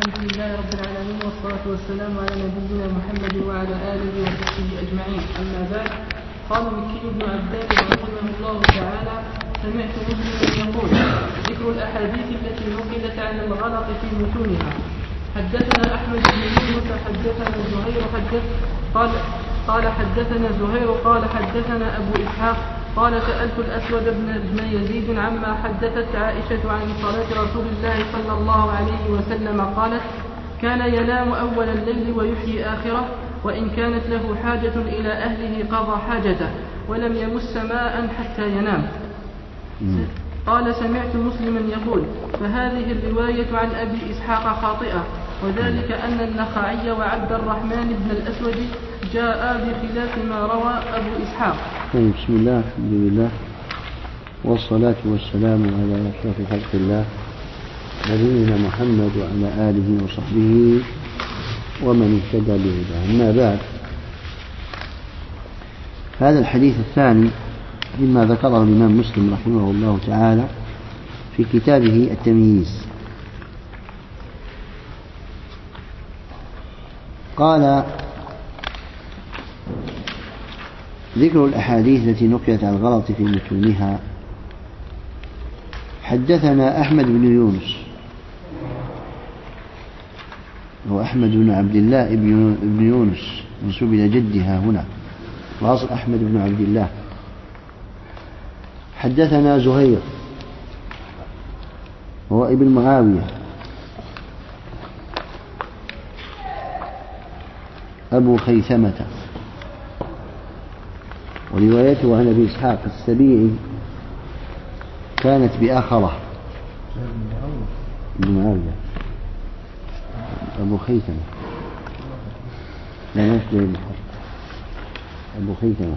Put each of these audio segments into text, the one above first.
الحمد لله رب العالمين والصلاة والسلام على نبينا محمد وعلى آله وصحبه أجمعين. أما بعد، قال مكي بن عباد رحمه الله تعالى: سمعت مسلما يقول: ذكر الأحاديث التي نقلت عن الغلط في متونها. حدثنا أحمد بن يونس حدثنا زهير قال حدثنا زهير قال حدثنا أبو إسحاق قال: سألت الأسود بن يزيد عما حدثت عائشة عن صلاة رسول الله صلى الله عليه وسلم قالت: كان ينام أول الليل ويحيي آخره، وإن كانت له حاجة إلى أهله قضى حاجته، ولم يمس ماء حتى ينام. قال: سمعت مسلما يقول: فهذه الرواية عن أبي إسحاق خاطئة، وذلك أن النخعي وعبد الرحمن بن الأسود جاء بخلاف ما روى أبو إسحاق. بسم الله، الحمد لله، والصلاة والسلام على أشرف خلق الله نبينا محمد وعلى آله وصحبه ومن اهتدى بهداه. أما بعد، هذا الحديث الثاني مما ذكره الإمام مسلم رحمه الله تعالى في كتابه التمييز. قال: ذكر الأحاديث التي نقلت عن الغلط في متونها. حدثنا أحمد بن يونس، هو أحمد بن عبد الله بن يونس منسوب إلى جدها هنا، وأصل أحمد بن عبد الله. حدثنا زهير هو ابن معاوية أبو خيثمة، وروايته عن أبي إسحاق السبيعي كانت بآخرة. ابن معاوية أبو خيثمة، لا يشبه أبو خيثمة.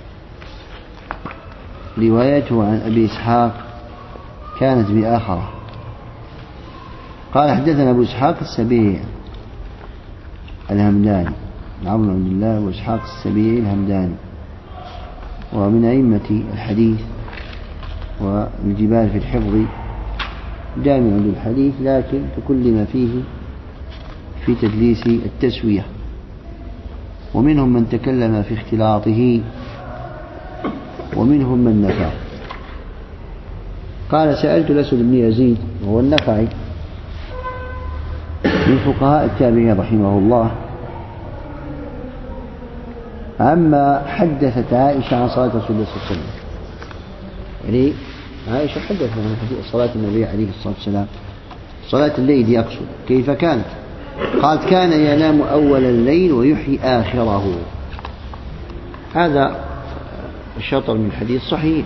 روايته عن أبي إسحاق كانت بآخرة. قال: حدثنا أبو إسحاق السبيعي الهمداني، عمرو بن عبد الله وإسحاق السبيعي الهمداني، ومن أئمة الحديث والجبال في الحفظ، جامع للحديث، لكن تكلم فيه في تدليس التسوية، ومنهم من تكلم في اختلاطه ومنهم من نفى. قال: سألت الأسود بن يزيد وهو النخعي من فقهاء التابعين رحمه الله عما حدثت عائشة عن صلاة رسول الله صلى الله عليه وسلم. يعني عائشة حدثت عن صلاة النبي عليه الصلاة والسلام، صلاة الليل يقصد. كيف كانت؟ قالت: كان ينام أول الليل ويحيي آخره. هذا الشطر من الحديث صحيح،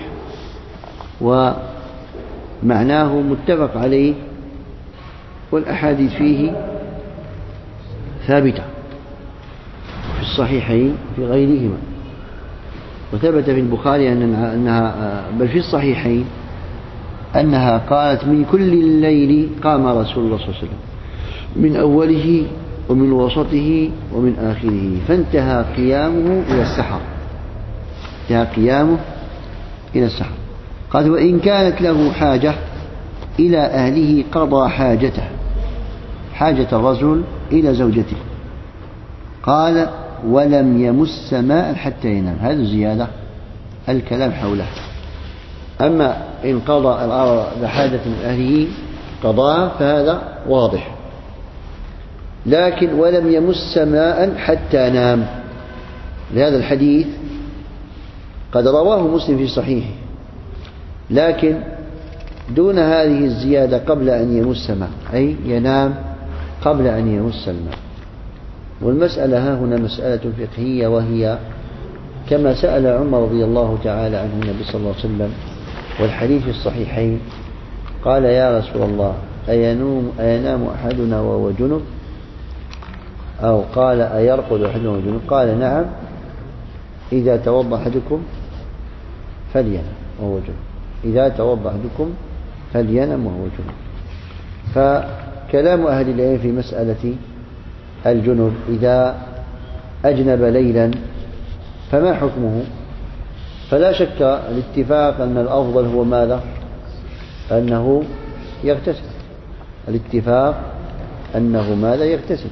ومعناه متفق عليه، والأحاديث فيه ثابتة في الصحيحين في غيرهما. وثبت في البخاري أنها بل في الصحيحين أنها قالت: من كل الليل قام رسول الله صلى الله عليه وسلم، من أوله ومن وسطه ومن آخره، فانتهى قيامه إلى السحر. انتهى قيامه إلى السحر. قالت: وإن كانت له حاجة إلى أهله قضى حاجته، حاجة الرجل إلى زوجته. قال: ولم يمس ماء حتى ينام. هذه زيادة الكلام حوله. أما إن قضى الغرض بحاجة من أهله قضاء فهذا واضح، لكن ولم يمس ماء حتى نام. لهذا الحديث قد رواه مسلم في صحيحه، لكن دون هذه الزيادة قبل أن يمس ماء، أي ينام قبل أن يمس الماء. والمسألة ها هنا مسألة فقهية، وهي كما سأل عمر رضي الله تعالى عنه النبي صلى الله عليه وسلم، والحديث في الصحيحين، قال: يا رسول الله، أينام أحدنا وهو جنب؟ أو قال: أيرقد أحدنا وهو جنب؟ قال: نعم، إذا توضأ أحدكم فلينم وهو جنب. إذا توضأ أحدكم فلينم وهو جنب. فكلام أهل العلم في مسألة الجنب إذا أجنب ليلا فما حكمه؟ فلا شك الاتفاق أن الأفضل هو ماذا؟ أنه يغتسل. الاتفاق أنه ماذا يغتسل.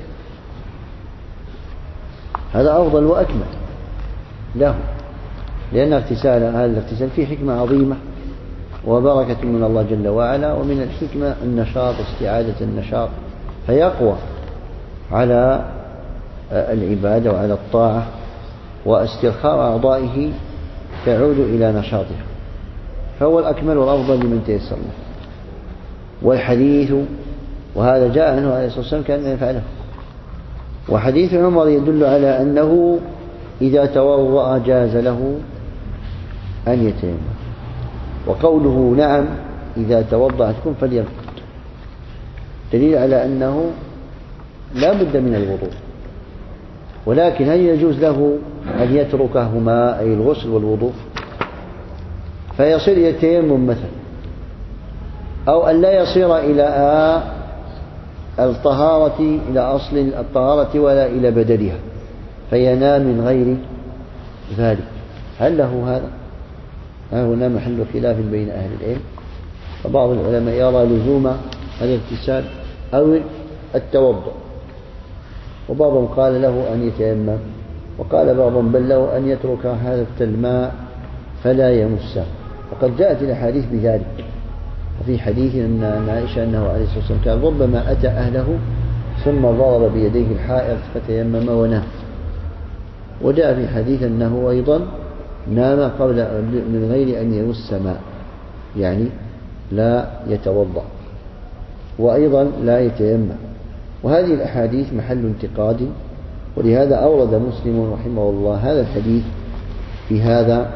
هذا أفضل وأكمل له، لأن هذا الاغتسال فيه حكمة عظيمة وبركة من الله جل وعلا، ومن الحكمة النشاط واستعادة النشاط، فيقوى على العبادة وعلى الطاعة، واسترخاء أعضائه تعود إلى نشاطها، فهو الأكمل والأفضل لمن تيسر له. والحديث، وهذا جاء عنه عليه الصلاة والسلام كان يفعله، وحديث عمر يدل على أنه إذا توضأ جاز له أن يتيمم. وقوله نعم إذا توضأ أحدكم فليرقد دليل على أنه لا بد من الوضوء، ولكن هل يجوز له أن يتركهما أي الغسل والوضوء فيصير يتيمم مثلا، أو أن لا يصير إلى الطهارة إلى أصل الطهارة ولا إلى بدلها فينام من غير ذلك؟ هل له هذا؟ هنا محل خلاف بين أهل العلم، فبعض العلماء يرى لزوم الاغتسال أو التوضؤ، وبعضهم قال له أن يتيمم، وقال بعضهم بل له أن يترك هذا الماء فلا يمسه، وقد جاءت الأحاديث بذلك. وفي حديث أن عائشة أنه عليه الصلاة والسلام كان ربما أتى أهله ثم ضرب بيديه الحائط فتيمم ونام. وجاء في حديث أنه أيضا نام قبل من غير أن يمس ماء، يعني لا يتوضأ، وأيضا لا يتيمم. وهذه الأحاديث محل انتقاد، ولهذا أورد مسلم رحمه الله هذا الحديث في هذا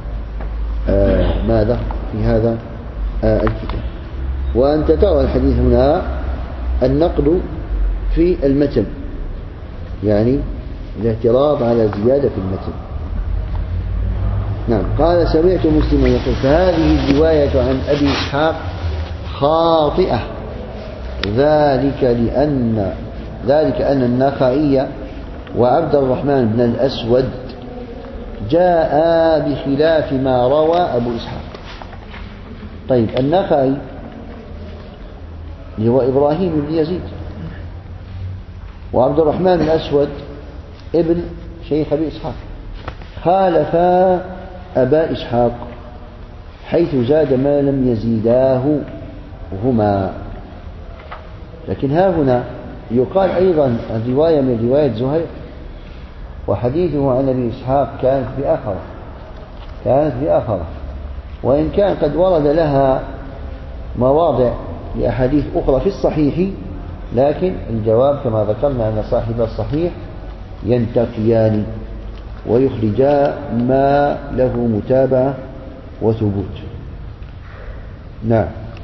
ماذا في هذا الكتاب. وأنت ترى الحديث هنا النقد في المتن، يعني الاعتراض على زيادة في المتن. نعم. قال سمعت مسلما يقول فهذه الرواية عن أبي إسحاق خاطئة، ذلك أن النخعي وعبد الرحمن بن الأسود جاء بخلاف ما روى أبو إسحاق. طيب النخعي هو إبراهيم بن يزيد، وعبد الرحمن بن الأسود ابن شيخ أبي إسحاق، خالفا أبا إسحاق حيث زاد ما لم يزيداه هما. لكن ها هنا يقال أيضا الرواية من رواية زهير، وحديثه عن أبي إسحاق كانت بآخرة، وإن كان قد ورد لها مواضع لأحاديث أخرى في الصحيح، لكن الجواب كما ذكرنا أن صاحب الصحيح ينتقيان ويخرجا ما له متابعة وثبوت. نعم.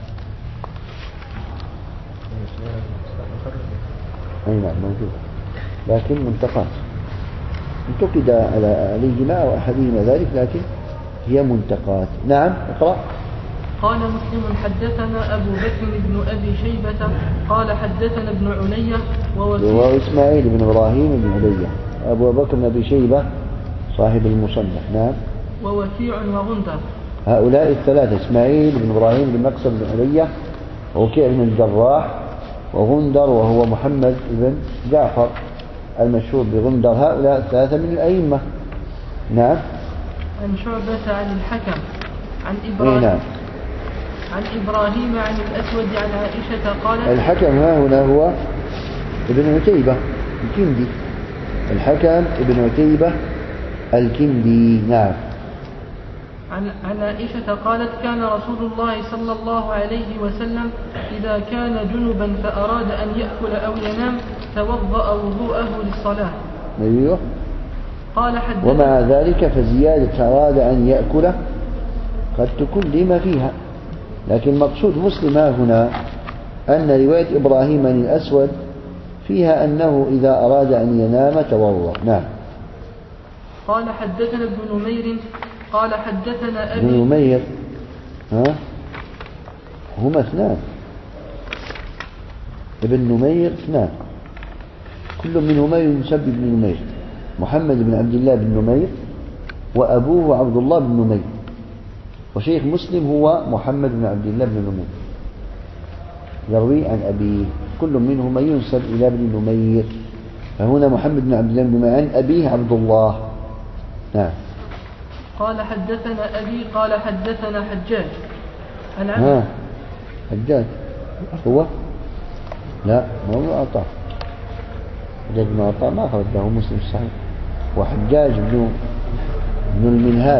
أي نعم موجود، لكن منتقات انتقد عليهما أو أحدهما ذلك، لكن هي منتقات. نعم اقرأ. قال مسلم حدثنا أبو بكر بن أبي شيبة قال حدثنا ابن علية وهو إسماعيل بن إبراهيم بن علية، أبو بكر بن أبي شيبة صاحب المصنف. نعم. ووكيع وغندر. هؤلاء الثلاثة إسماعيل بن إبراهيم بن مقصد بن علية، ووكيع بن الجراح، وغندر وهو محمد بن جعفر المشهور بغندر. هؤلاء الثلاثة من الأئمة. نعم. عن شعبة عن الحكم عن إبراهيم. نعم. عن إبراهيم عن الأسود عن عائشة قالت الحكم ها هنا هو ابن عتيبة الكندي، الحكم ابن عتيبة الكندي. نعم. عن عائشة قالت كان رسول الله صلى الله عليه وسلم إذا كان جنبا فأراد أن يأكل أو ينام توضأ وضوءه للصلاة. أيوه. قال ومع ذلك فزيادة أراد أن يأكل قد تكون لما فيها، لكن مقصود مسلم هنا أن رواية إبراهيم عن الأسود فيها أنه إذا أراد أن ينام توضأ. نعم. قال حدثنا ابن نمير قال حدثنا أبي. ابن نمير هما اثنان، ابن نمير اثنان، كل منهما يسمى ابن نمير، محمد بن عبد الله بن نمير وأبوه عبد الله بن نمير، وشيخ مسلم هو محمد بن عبد الله بن نمير يروي عن أبيه. كل منهما ينسب إلى ابن نمير. فهنا محمد بن عبد الله بن نمير عن أبيه عبد الله. نعم. قال حدثنا أبي قال حدثنا حجاج عن عبد حجاج هو لا ما هو عطاء. حجاج بن عطاء ما أخرج له مسلم الصحيح. وحجاج بن المنهال.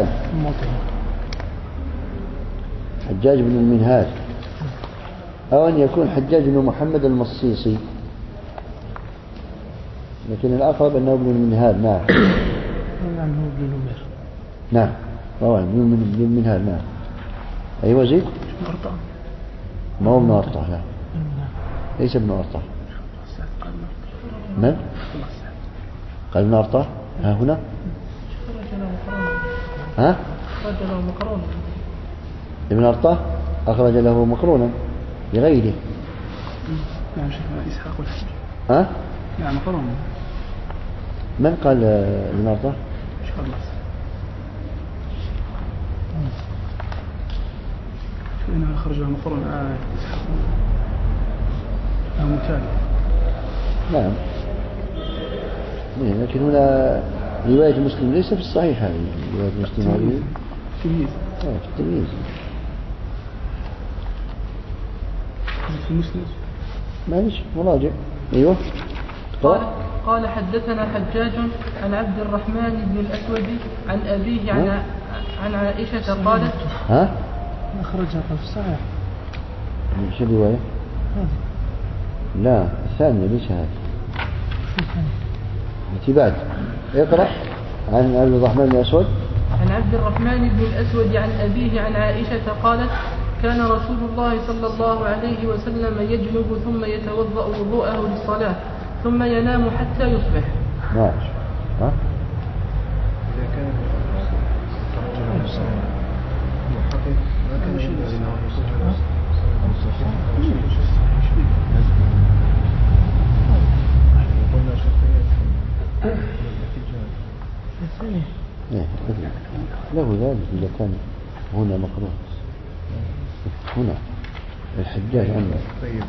حجاج بن المنهال أو أن يكون حجاج بن محمد المصيصي، لكن الأقرب أنه ابن المنهال. نعم. نعم هو ابن نمير. نعم رواه ابن المنهال. نعم. أيوة زيد. ما هو ابن أرطاه. لا ليس ابن أرطاه. من؟ قال ابن أرطاه. ها هنا. ها؟ أخرج له مقرونا. ابن أرطاه أخرج له مقرونا لغيره. نعم شيخنا إسحاق والحج. ها؟ نعم مقرونا. من قال ابن أرطاه؟ فإنه أخرج له مقرونا إسحاق متابع. نعم. لكن هنا رواية مسلم ليس في الصحيح. هذه رواية مسلم هذه تمييز. في التمييز. في مسلم معلش مراجع. أيوه. قال حدثنا حجاج عن عبد الرحمن بن الأسود عن أبيه عن عائشة قالت. ها؟ أخرجها في الصحيح. شو الرواية؟ لا الثانية ليش هذه؟ انتباه. اقرأ عن عبد الرحمن بن الأسود. عن عبد الرحمن بن الأسود عن أبيه عن عائشة قالت كان رسول الله صلى الله عليه وسلم يجنب ثم يتوضأ وضوءه للصلاة ثم ينام حتى يصبح. ماشي. ها؟ إذا كان محقق ما كان ينبغي أنه قلنا شرطيات له ذلك إذا كان هنا مقروء. هنا الحجاج عنه. طيب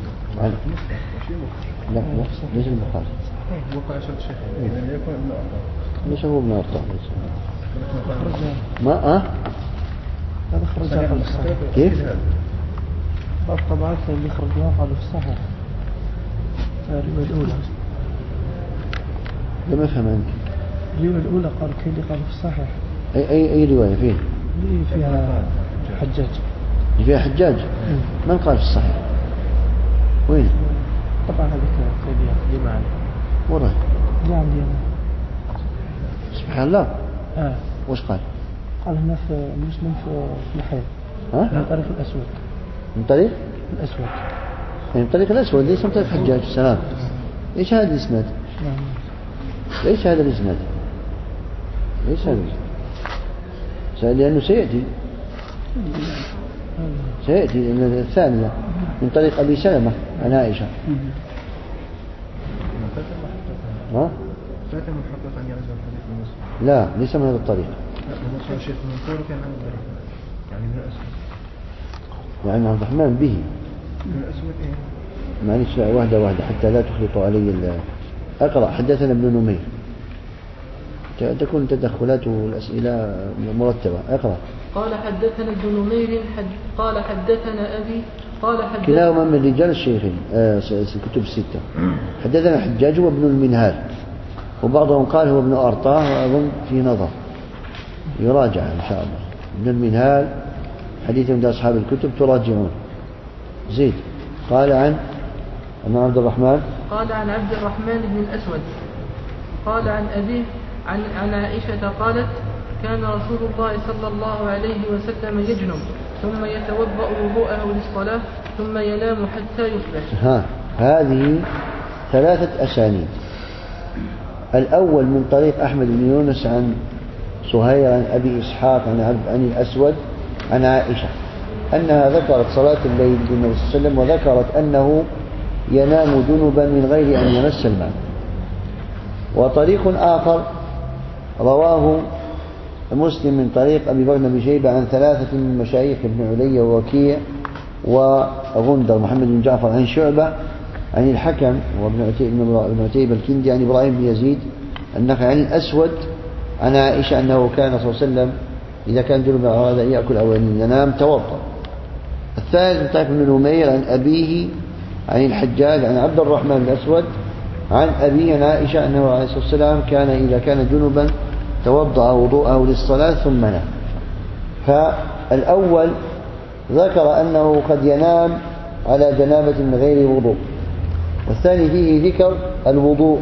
لا ليس البخاري. وقع شرط شيخ إذا يكون ابن أرطاه. ليس هو ابن أرطاه. ما هذا خرجها في الصحيح. كيف؟ بعض الطبعات اللي خرجوها قالوا في الصحيح. الرواية الأولى. لم أفهم أنت. الرواية الأولى قالوا كي قالوا في الصحيح. أي رواية فيه؟ اللي فيها حجاج. اللي فيها حجاج؟ من قال في الصحيح؟ وين؟ طبعا هذيك اللي معنا. وراه؟ اللي عندي أنا. سبحان الله. وش قال؟ قال هنا في مسلم في الحيض. ها؟ من طريق الأسود. من طريق؟ الأسود. يعني من طريق الأسود ليس من طريق حجاج. السلام. إيش هذا الإسناد؟ ليش هذا الإسناد؟ ليش هذا الإسناد؟ لأنه سيأتي الثانية من طريق أبي سلمة عن عائشة. ها؟ فاتن محقق أن يرجع الحديث من مسلم. لا ليس من هذا الطريق. لا هو شيخ من طرق عن الطريق يعني من الأسود. يعني عبد الرحمن به. من الأسود إيه؟ معلش واحدة حتى لا تخلطوا علي. أقرأ. حدثنا ابن نمير. تكون تدخلات والأسئلة مرتبة. أقرأ. قال حدثنا ابن نمير قال حدثنا أبي قال حدثنا كلاهما من رجال الشيخين الكتب الستة. حدثنا حجاج وابن المنهال، وبعضهم قال هو ابن أرطاه، وأظن في نظر يراجع إن شاء الله. ابن المنهال حديث عند أصحاب الكتب تراجعون. زيد. قال عن عبد الرحمن قال عن عبد الرحمن بن الأسود قال عن أبيه عن عائشة قالت كان رسول الله صلى الله عليه وسلم يجنب ثم يتوضأ وضوءه للصلاة ثم ينام حتى يصبح. هذه 3 أسانيد. الأول من طريق أحمد بن يونس عن سهير عن أبي إسحاق عن الأسود عن عائشة أنها ذكرت صلاة الليل بالنبي صلى الله عليه وسلم، وذكرت أنه ينام جنبا من غير أن يمس الماء. وطريق آخر رواه مسلم من طريق أبي بكر بن شيبة عن 3 من مشايخ ابن علي ووكيع وغندر محمد بن جعفر عن شعبة عن الحكم وابن عتيبة الكندي عن إبراهيم بن يزيد النخعي عن الأسود عن عائشة أنه كان صلى الله عليه وسلم إذا كان جنبا أراد أن يأكل أو أن ينام توضأ. الثالث من طريق بن نمير عن أبيه عن الحجاج عن عبد الرحمن الأسود عن أبيه عن عائشة أنه عليه الصلاة والسلام كان إذا كان جنبا توضأ وضوءه للصلاة ثم نام. فالأول ذكر أنه قد ينام على جنابة من غير وضوء، والثاني فيه ذكر الوضوء،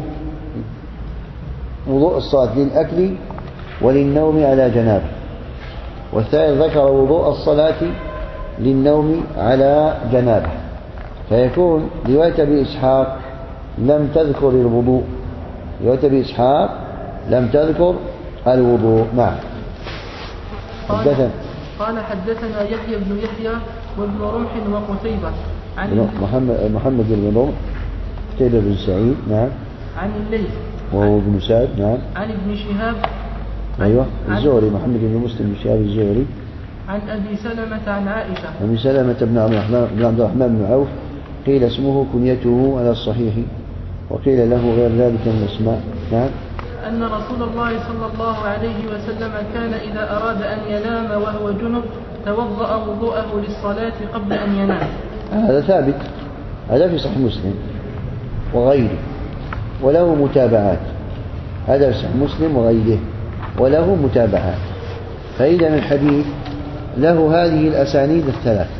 وضوء الصلاة للأكل وللنوم على جنابه، والثالث ذكر وضوء الصلاة للنوم على جنابه. فيكون رواية أبي إسحاق لم تذكر الوضوء، رواية أبي إسحاق لم تذكر الوضوء. نعم. قال حدثنا يحيى بن يحيى وابن رمح وقتيبة عن محمد بن رمح قتيبة بن سعيد. نعم. عن الليث وهو ابن سعد. نعم. عن ابن شهاب. أيوة الزهري محمد بن مسلم بن شهاب الزهري. عن أبي سلمة عن عائشة. أبي سلمة بن عبد الرحمن بن عوف قيل اسمه كنيته على الصحيح، وقيل له غير ذلك من الأسماء. نعم. أن رسول الله صلى الله عليه وسلم كان إذا أراد أن ينام وهو جنب توضأ وضوءه للصلاة قبل أن ينام. هذا ثابت، هذا في صحيح مسلم وغيره وله متابعات، هذا في صحيح مسلم وغيره وله متابعات. فإذا الحديث له هذه الأسانيد الثلاث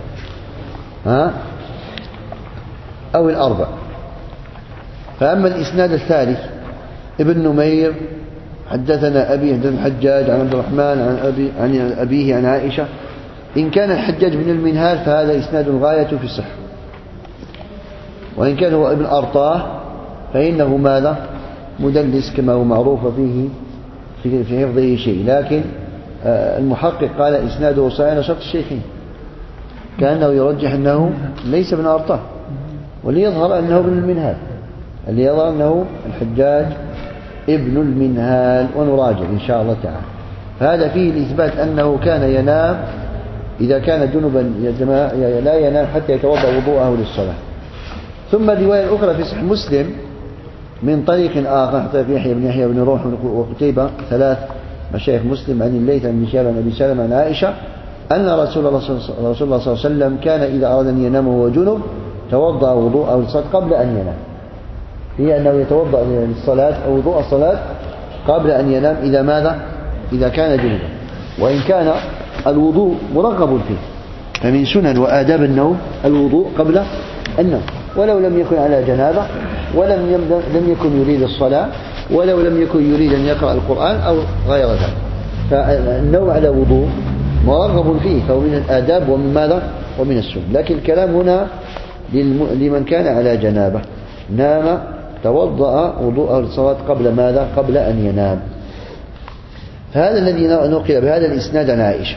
أو الأربع. فأما الإسناد الثالث ابن نمير حدثنا أبي حدثنا الحجاج عن عبد الرحمن عن أبيه عن عائشة، إن كان الحجاج بن المنهال فهذا إسناد غاية في الصحة، وإن كان هو ابن أرطاه فإنه ماذا مدلس كما هو معروف فيه في حفظه شيء، لكن المحقق قال إسناده صحيح شرط الشيخين، كأنه يرجح أنه ليس ابن أرطاه، وليظهر أنه ابن المنهال، اللي يظهر أنه الحجاج ابن المنهال، ونراجع إن شاء الله تعالى. فهذا فيه الإثبات أنه كان ينام إذا كان جنبا لا ينام حتى يتوضأ وضوءه للصلاة. ثم الرواية الأخرى في صحيح مسلم من طريق آخر حتى في يحيى بن يحيى بن روح وقتيبة ثلاث مشايخ مسلم عن الليث عن شهاب عن أبي سلمة عن عائشة أن رسول الله صلى الله عليه وسلم كان إذا أراد أن ينام وهو جنب توضأ وضوءه للصلاة قبل أن ينام، هي أنه يتوضأ للصلاة أو وضوء الصلاة قبل أن ينام إذا ماذا؟ إذا كان جنبا. وإن كان الوضوء مرغب فيه، فمن سنن وآداب النوم الوضوء قبل النوم، ولو لم يكن على جنابة، لم يكن يريد الصلاة، ولو لم يكن يريد أن يقرأ القرآن أو غير ذلك، فالنوم على وضوء مرغب فيه، فهو من الآداب ومن ماذا؟ ومن السنن. لكن الكلام هنا لمن كان على جنابة نام توضأ وضوءه للصلاة قبل ماذا؟ قبل أن ينام. فهذا الذي نقل بهذا الإسناد عن عائشة.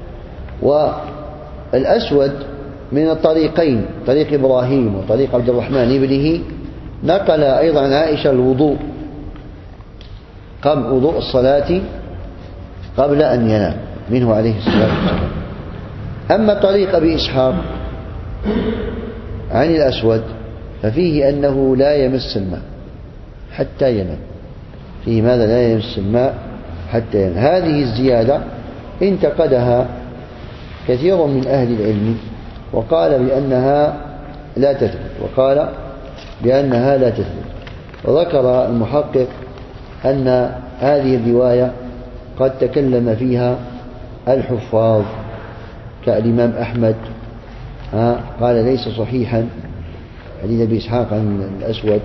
والأسود من الطريقين، طريق إبراهيم وطريق عبد الرحمن ابنه، نقل أيضا عن عائشة الوضوء قبل وضوء الصلاة قبل أن ينام منه عليه الصلاة والسلام. أما طريق أبي إسحاق عن الأسود ففيه أنه لا يمس الماء حتى ينام، فيه ماذا؟ لا يمس الماء حتى ينام. هذه الزيادة انتقدها كثير من أهل العلم وقال بأنها لا تثبت، وذكر المحقق أن هذه الرواية قد تكلم فيها الحفاظ كالإمام أحمد، قال ليس صحيحا حديث أبي إسحاق عن الأسود،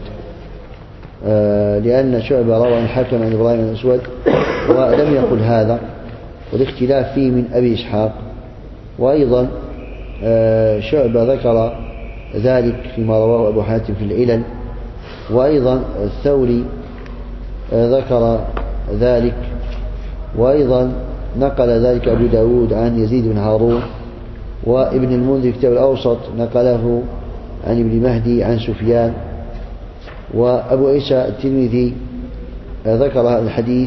لأن شعبة روى عن الحاكم عن إبراهيم عن الأسود ولم يقل هذا، والاختلاف فيه من أبي إسحاق. وأيضا شعبة ذكر ذلك فيما رواه أبو حاتم في العلل، وأيضا الثوري ذكر ذلك، وأيضا نقل ذلك أبو داود عن يزيد بن هارون، وابن المنذر في كتاب الأوسط نقله عن ابن مهدي عن سفيان، وأبو عيسى الترمذي ذكر هذا الحديث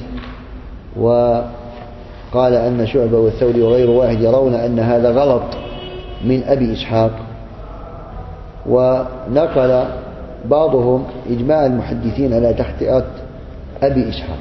وقال أن شعبة والثوري وغير واحد يرون أن هذا غلط من أبي إسحاق. ونقل بعضهم إجماع المحدثين على تخطئة أبي إسحاق،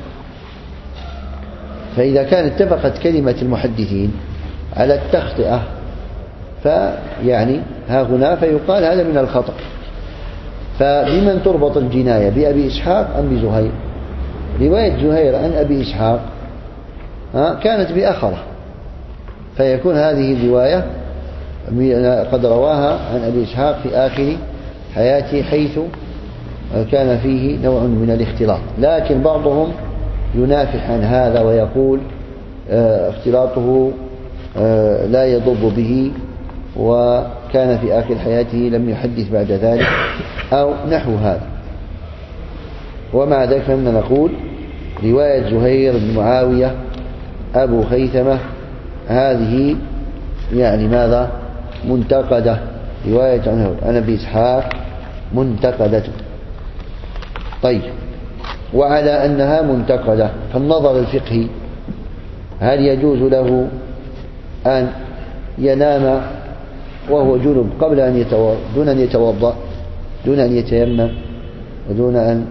فإذا كان اتفقت كلمة المحدثين على التخطئة فيعني ها هنا فيقال هذا من الخطأ. فبمن تربط الجناية، بأبي إسحاق أم بزهير؟ رواية زهير عن أبي إسحاق كانت بأخره، فيكون هذه الرواية قد رواها عن أبي إسحاق في آخر حياته حيث كان فيه نوع من الاختلاط. لكن بعضهم ينافح عن هذا ويقول اختلاطه لا يضر به وكان في آخر حياته لم يحدث بعد ذلك أو نحو هذا. ومع ذلك فإننا نقول رواية زهير بن معاوية أبو خيثمة هذه يعني ماذا؟ منتقدة. رواية عن أبي إسحاق منتقدة. طيب، وعلى أنها منتقدة فالنظر الفقهي هل يجوز له أن ينام وهو جنب قبل أن يتوضأ، دون أن يتوضأ، دون أن يتيمم، ودون أن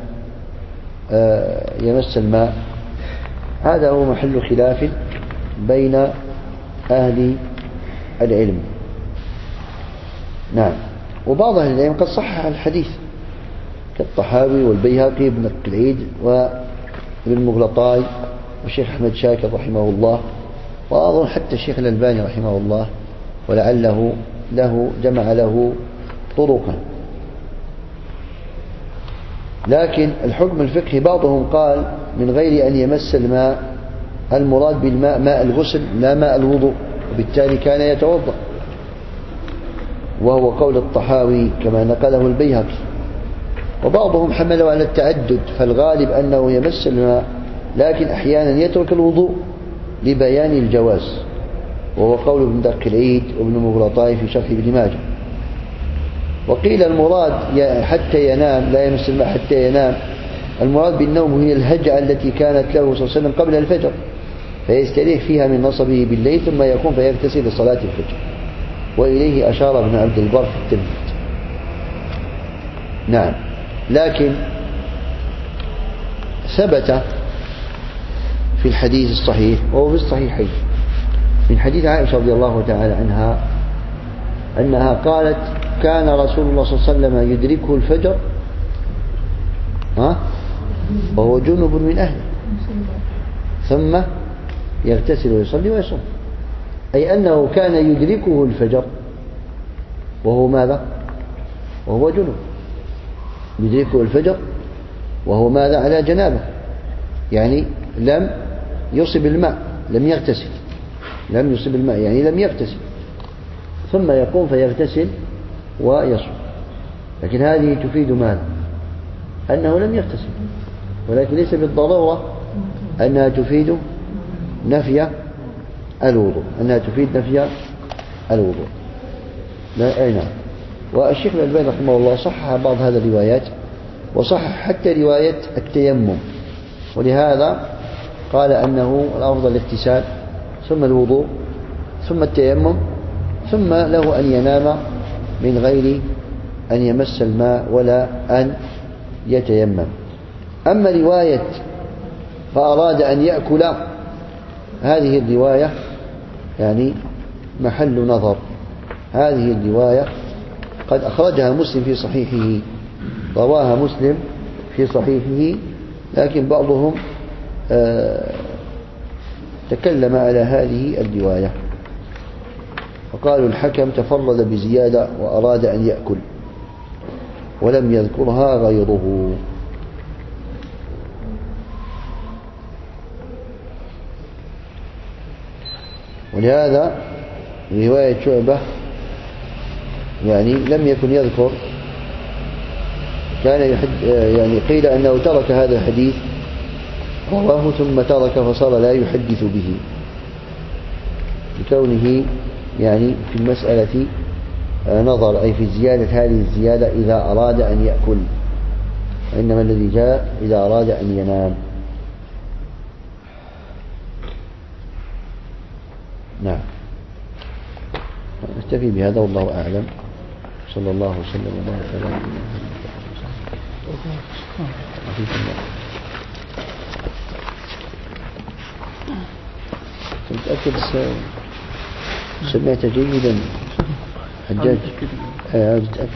يمس الماء؟ هذا هو محل خلاف بين أهل العلم. نعم. وبعض أهل العلم قد صحح الحديث كالطحاوي والبيهقي بن القلعيد وابن المغلطاي والشيخ أحمد شاكر رحمه الله، وأظن حتى الشيخ الألباني رحمه الله، ولعله جمع له طرقا. لكن الحكم الفقهي بعضهم قال من غير أن يمس الماء، المراد بالماء ماء الغسل لا ماء الوضوء، وبالتالي كان يتوضأ، وهو قول الطحاوي كما نقله البيهقي. وبعضهم حملوا على التعدد، فالغالب أنه يمس الماء لكن أحيانا يترك الوضوء لبيان الجواز، وهو قول ابن دقيق العيد وابن المغلطاي في شرح ابن ماجه. وقيل المراد حتى ينام، لا يمس الماء حتى ينام، المراد بالنوم هي الهجعة التي كانت له صلى الله عليه وسلم قبل الفجر، فيستريح فيها من نصبه بالليل ثم يقوم فيغتسل لصلاة الفجر. وإليه أشار ابن عبد البر في التمهيد. نعم. لكن ثبت في الحديث الصحيح وهو في الصحيحين من حديث عائشة رضي الله تعالى عنها أنها قالت كان رسول الله صلى الله عليه وسلم يدركه الفجر وهو جنب من أهله ثم يغتسل ويصلي ويصوم، أي أنه كان يدركه الفجر وهو ماذا؟ وهو جنب، يدركه الفجر وهو ماذا؟ على جنابه، يعني لم يصب الماء، لم يغتسل، لم يصب الماء يعني لم يغتسل، ثم يقوم فيغتسل ويصوم. لكن هذه تفيد ماذا؟ أنه لم يغتسل، ولكن ليس بالضرورة أنها تفيد نفي الوضوء، أنها تفيد نفي الوضوء. أي نعم. والشيخ الألباني رحمه الله صحح بعض هذه الروايات، وصحح حتى رواية التيمم، ولهذا قال أنه الأفضل الاغتسال ثم الوضوء ثم التيمم، ثم له أن ينام من غير أن يمس الماء ولا أن يتيمم. أما رواية فأراد أن يأكل، هذه الرواية يعني محل نظر. هذه الرواية قد أخرجها مسلم في صحيحه، رواها مسلم في صحيحه، لكن بعضهم تكلم على هذه الرواية وقالوا الحكم تفرد بزيادة وأراد أن يأكل ولم يذكرها غيره. ولهذا رواية شعبة يعني لم يكن يذكر، كان يعني قيل أنه ترك هذا الحديث رواه ثم ترك فصار لا يحدث به، لكونه يعني في المسألة نظر، أي في الزيادة، هذه الزيادة إذا أراد أن يأكل، وإنما الذي جاء إذا أراد أن ينام. نعم. نكتفي بهذا والله أعلم. صلى الله وسلم وبارك على نبينا محمد. عافيك الله. متأكد سمعت جيدا حجاج؟